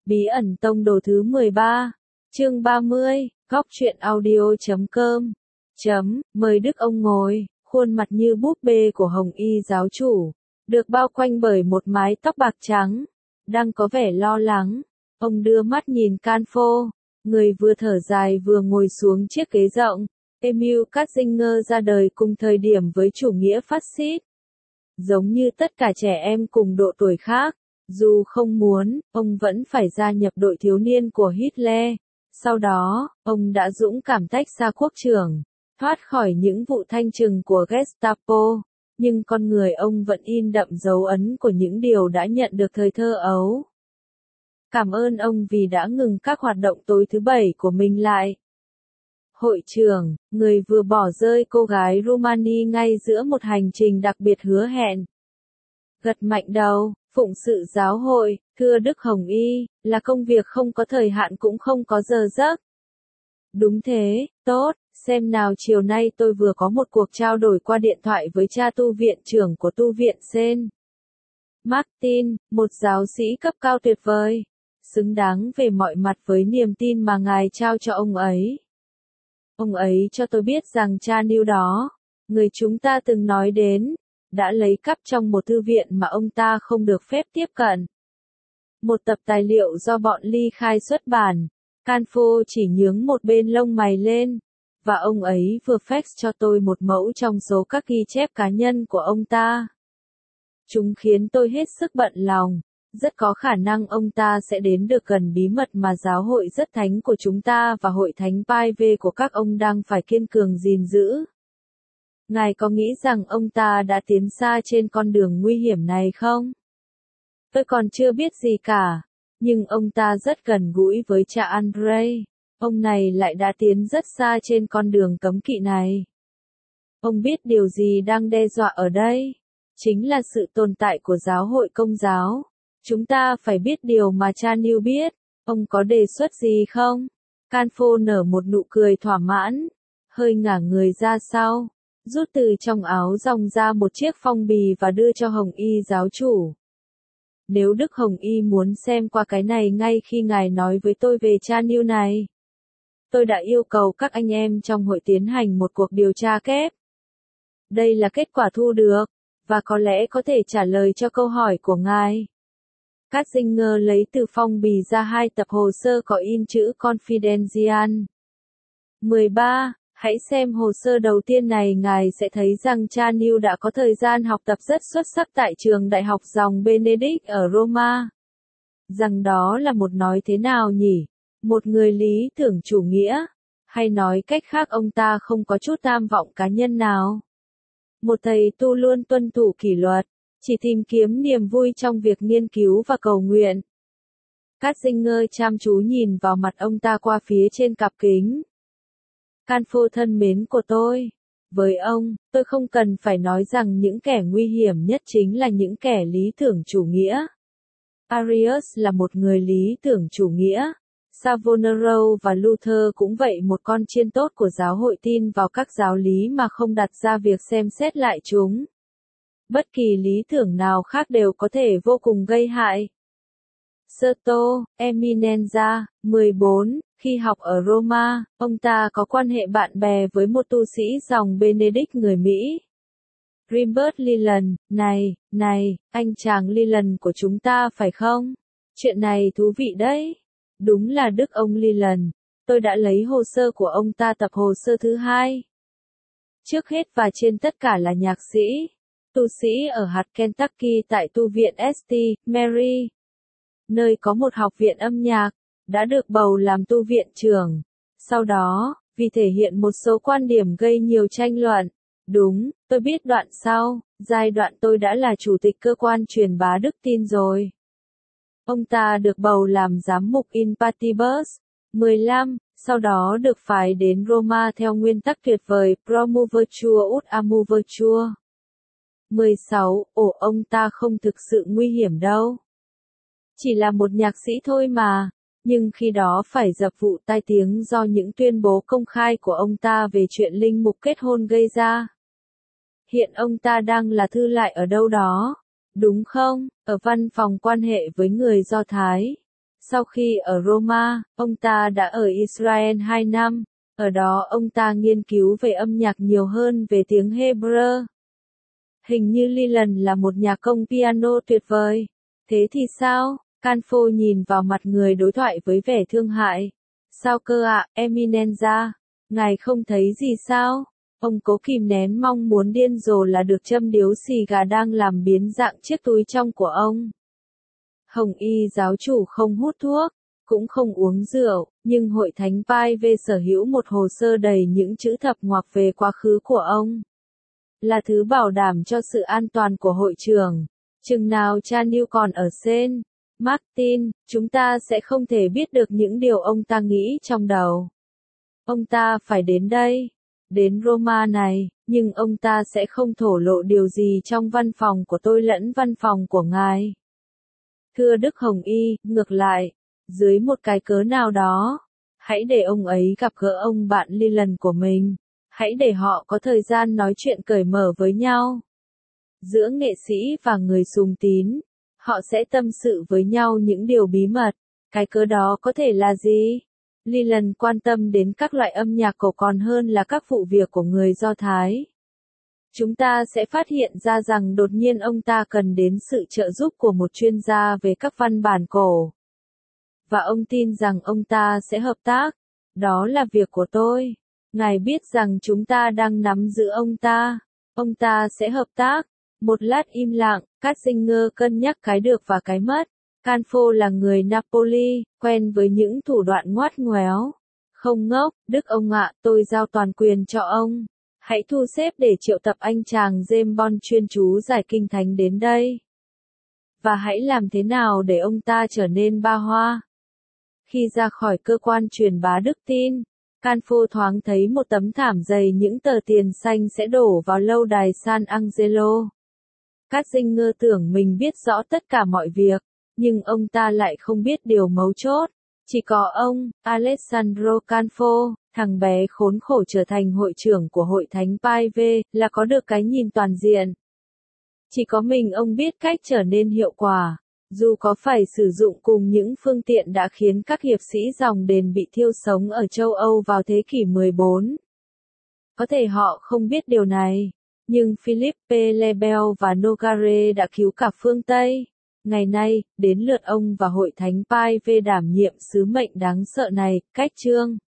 Bí ẩn tông đồ thứ 13, chương 30, góc truyện audio.com. Mời Đức ông ngồi, khuôn mặt như búp bê của Hồng Y giáo chủ, được bao quanh bởi một mái tóc bạc trắng, đang có vẻ lo lắng. Ông đưa mắt nhìn Canfo, người vừa thở dài vừa ngồi xuống chiếc ghế rộng. Emil Katzinger ra đời cùng thời điểm với chủ nghĩa phát xít. Giống như tất cả trẻ em cùng độ tuổi khác, dù không muốn, ông vẫn phải gia nhập đội thiếu niên của Hitler. Sau đó, ông đã dũng cảm tách ra quốc trưởng, thoát khỏi những vụ thanh trừng của Gestapo, nhưng con người ông vẫn in đậm dấu ấn của những điều đã nhận được thời thơ ấu. Cảm ơn ông vì đã ngừng các hoạt động tối thứ Bảy của mình lại. Hội trưởng, người vừa bỏ rơi cô gái Rumani ngay giữa một hành trình đặc biệt hứa hẹn. Gật mạnh đầu, phụng sự giáo hội, thưa Đức Hồng Y, là công việc không có thời hạn cũng không có giờ giấc. Đúng thế, tốt, xem nào chiều nay tôi vừa có một cuộc trao đổi qua điện thoại với cha tu viện trưởng của tu viện Sen. Martin, một giáo sĩ cấp cao tuyệt vời, xứng đáng về mọi mặt với niềm tin mà ngài trao cho ông ấy. Ông ấy cho tôi biết rằng cha Neil đó, người chúng ta từng nói đến, đã lấy cắp trong một thư viện mà ông ta không được phép tiếp cận. Một tập tài liệu do bọn Ly Khai xuất bản. Canfo chỉ nhướng một bên lông mày lên, và ông ấy vừa fax cho tôi một mẫu trong số các ghi chép cá nhân của ông ta. Chúng khiến tôi hết sức bận lòng. Rất có khả năng ông ta sẽ đến được gần bí mật mà giáo hội rất thánh của chúng ta và hội thánh Pai V của các ông đang phải kiên cường gìn giữ. Ngài có nghĩ rằng ông ta đã tiến xa trên con đường nguy hiểm này không? Tôi còn chưa biết gì cả, nhưng ông ta rất gần gũi với cha Andrei. Ông này lại đã tiến rất xa trên con đường cấm kỵ này. Ông biết điều gì đang đe dọa ở đây? Chính là sự tồn tại của giáo hội Công giáo. Chúng ta phải biết điều mà cha Neil biết. Ông có đề xuất gì không? Canfo nở một nụ cười thỏa mãn, hơi ngả người ra sau, rút từ trong áo ròng ra một chiếc phong bì và đưa cho Hồng Y giáo chủ. Nếu Đức Hồng Y muốn xem qua cái này ngay khi ngài nói với tôi về cha Neil này, tôi đã yêu cầu các anh em trong hội tiến hành một cuộc điều tra kép. Đây là kết quả thu được, và có lẽ có thể trả lời cho câu hỏi của ngài. Katzinger lấy từ phong bì ra 2 tập hồ sơ có in chữ Confidential. 13. Hãy xem hồ sơ đầu tiên này, ngài sẽ thấy rằng cha Neil đã có thời gian học tập rất xuất sắc tại trường đại học dòng Benedict ở Roma. Rằng đó là một nói thế nào nhỉ? Một người lý tưởng chủ nghĩa, hay nói cách khác ông ta không có chút tham vọng cá nhân nào. Một thầy tu luôn tuân thủ kỷ luật, chỉ tìm kiếm niềm vui trong việc nghiên cứu và cầu nguyện. Katzinger chăm chú nhìn vào mặt ông ta qua phía trên cặp kính. Canfo thân mến của tôi, với ông, tôi không cần phải nói rằng những kẻ nguy hiểm nhất chính là những kẻ lý tưởng chủ nghĩa. Arius là một người lý tưởng chủ nghĩa. Savonarole và Luther cũng vậy, một con chiên tốt của giáo hội tin vào các giáo lý mà không đặt ra việc xem xét lại chúng. Bất kỳ lý tưởng nào khác đều có thể vô cùng gây hại. Sergio Eminenza, 14, khi học ở Roma, ông ta có quan hệ bạn bè với một tu sĩ dòng Benedict người Mỹ. Rimbert Leland, này, anh chàng Leland của chúng ta phải không? Chuyện này thú vị đấy. Đúng là Đức ông Leland. Tôi đã lấy hồ sơ của ông ta, tập hồ sơ thứ 2. Trước hết và trên tất cả là nhạc sĩ, tu sĩ ở hạt Kentucky tại tu viện St. Mary, nơi có một học viện âm nhạc, đã được bầu làm tu viện trưởng. Sau đó, vì thể hiện một số quan điểm gây nhiều tranh luận. Đúng, tôi biết đoạn sau, giai đoạn tôi đã là chủ tịch cơ quan truyền bá đức tin rồi. Ông ta được bầu làm giám mục in Partibus. 15, sau đó được phái đến Roma theo nguyên tắc tuyệt vời Promovetur ut Amovetur. 16, ông ta không thực sự nguy hiểm đâu. Chỉ là một nhạc sĩ thôi mà, nhưng khi đó phải dập vụ tai tiếng do những tuyên bố công khai của ông ta về chuyện linh mục kết hôn gây ra. Hiện ông ta đang là thư lại ở đâu đó, đúng không? Ở văn phòng quan hệ với người Do Thái. Sau khi ở Roma, ông ta đã ở Israel 2 năm, ở đó ông ta nghiên cứu về âm nhạc nhiều hơn về tiếng Hebrew. Hình như Leland là một nhạc công piano tuyệt vời. Thế thì sao? Canfo nhìn vào mặt người đối thoại với vẻ thương hại. Sao cơ ạ, Eminenza? Ngài không thấy gì sao? Ông cố kìm nén mong muốn điên rồ là được châm điếu xì gà đang làm biến dạng chiếc túi trong của ông. Hồng Y giáo chủ không hút thuốc, cũng không uống rượu, nhưng hội thánh Pai về sở hữu một hồ sơ đầy những chữ thập ngoặc về quá khứ của ông. Là thứ bảo đảm cho sự an toàn của hội trưởng. Chừng nào cha New còn ở Saint Martin, chúng ta sẽ không thể biết được những điều ông ta nghĩ trong đầu. Ông ta phải đến đây, đến Roma này, nhưng ông ta sẽ không thổ lộ điều gì trong văn phòng của tôi lẫn văn phòng của ngài. Thưa Đức Hồng Y, ngược lại, dưới một cái cớ nào đó, hãy để ông ấy gặp gỡ ông bạn Leland của mình. Hãy để họ có thời gian nói chuyện cởi mở với nhau. Giữa nghệ sĩ và người sùng tín, họ sẽ tâm sự với nhau những điều bí mật. Cái cớ đó có thể là gì? Leland quan tâm đến các loại âm nhạc cổ còn hơn là các vụ việc của người Do Thái. Chúng ta sẽ phát hiện ra rằng đột nhiên ông ta cần đến sự trợ giúp của một chuyên gia về các văn bản cổ. Và ông tin rằng ông ta sẽ hợp tác. Đó là việc của tôi. Ngài biết rằng chúng ta đang nắm giữ ông ta. Ông ta sẽ hợp tác. Một lát im lặng, Ratzinger cân nhắc cái được và cái mất. Canfo là người Napoli, quen với những thủ đoạn ngoắt ngoéo. Không ngốc, Đức ông ạ, tôi giao toàn quyền cho ông. Hãy thu xếp để triệu tập anh chàng James Bond chuyên chú giải kinh thánh đến đây. Và hãy làm thế nào để ông ta trở nên ba hoa. Khi ra khỏi cơ quan truyền bá đức tin, Canfo thoáng thấy một tấm thảm dày những tờ tiền xanh sẽ đổ vào lâu đài San Angelo. Ratzinger tưởng mình biết rõ tất cả mọi việc, nhưng ông ta lại không biết điều mấu chốt. Chỉ có ông, Alessandro Canfo, thằng bé khốn khổ trở thành hội trưởng của hội thánh Pai V, là có được cái nhìn toàn diện. Chỉ có mình ông biết cách trở nên hiệu quả. Dù có phải sử dụng cùng những phương tiện đã khiến các hiệp sĩ dòng đền bị thiêu sống ở châu Âu vào thế kỷ 14. Có thể họ không biết điều này, nhưng Philippe Lebel và Nogare đã cứu cả phương Tây. Ngày nay, đến lượt ông và hội thánh Pai V đảm nhiệm sứ mệnh đáng sợ này. Cách chương